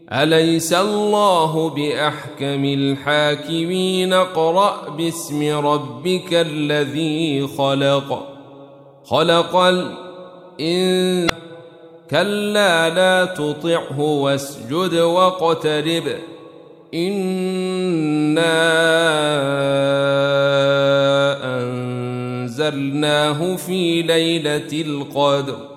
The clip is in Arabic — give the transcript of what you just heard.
أليس الله بأحكم الحاكمين اقرأ باسم ربك الذي خلق الإنسان كلا لا تطعه واسجد واقترب إنا أنزلناه في ليلة القدر